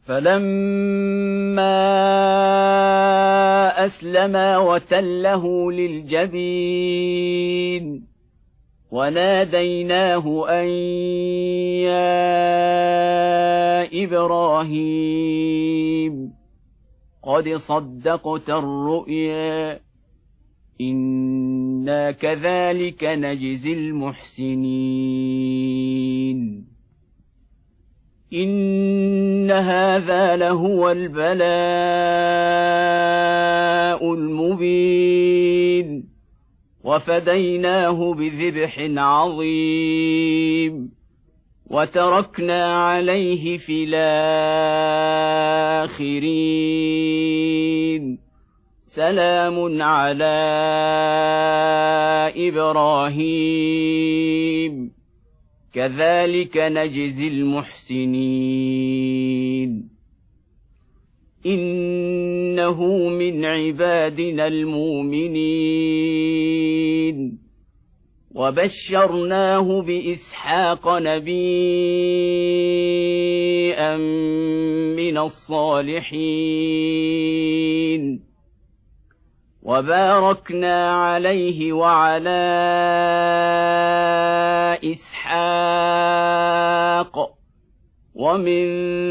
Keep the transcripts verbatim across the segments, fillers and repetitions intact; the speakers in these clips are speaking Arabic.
فلما أسلما وتله للجبين وناديناه أن يا إبراهيم قد صدقت الرؤيا إنا كذلك نجزي المحسنين إن هذا لهو البلاء المبين وفديناه بذبح عظيم وتركنا عليه في الآخرين سلام على إبراهيم كذلك نجزي المحسنين إنه من عبادنا المؤمنين وبشرناه بإسحاق نبيا من الصالحين وباركنا عليه وعلى إسحاق ومن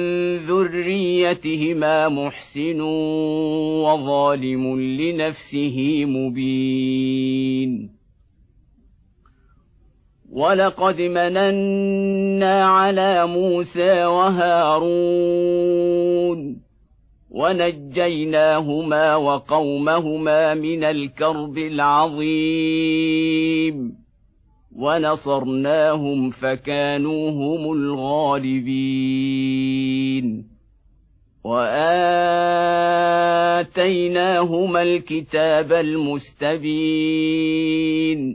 ذريتهما محسن وظالم لنفسه مبين ولقد مننا على موسى وهارون ونجيناهما وقومهما من الكرب العظيم ونصرناهم فكانوا هم الغالبين وآتيناهما الكتاب المستبين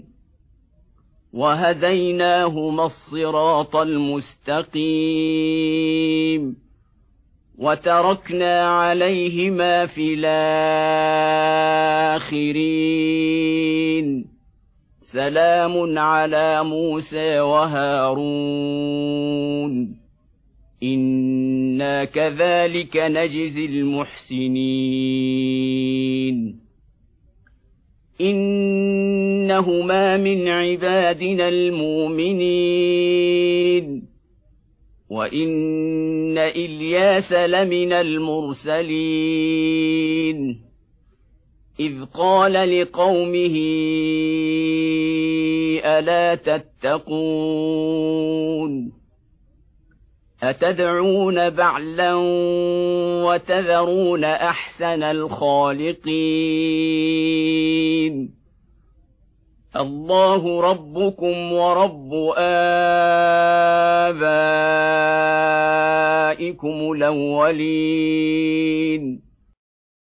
وهديناهما الصراط المستقيم وتركنا عليهما في الآخرين سلام على موسى وهارون إنا كذلك نجزي المحسنين إنهما من عبادنا المؤمنين وإن إلياس لمن المرسلين إذ قال لقومه ألا تتقون أتدعون بعلا وتذرون أحسن الخالقين الله ربكم ورب آبائكم الأولين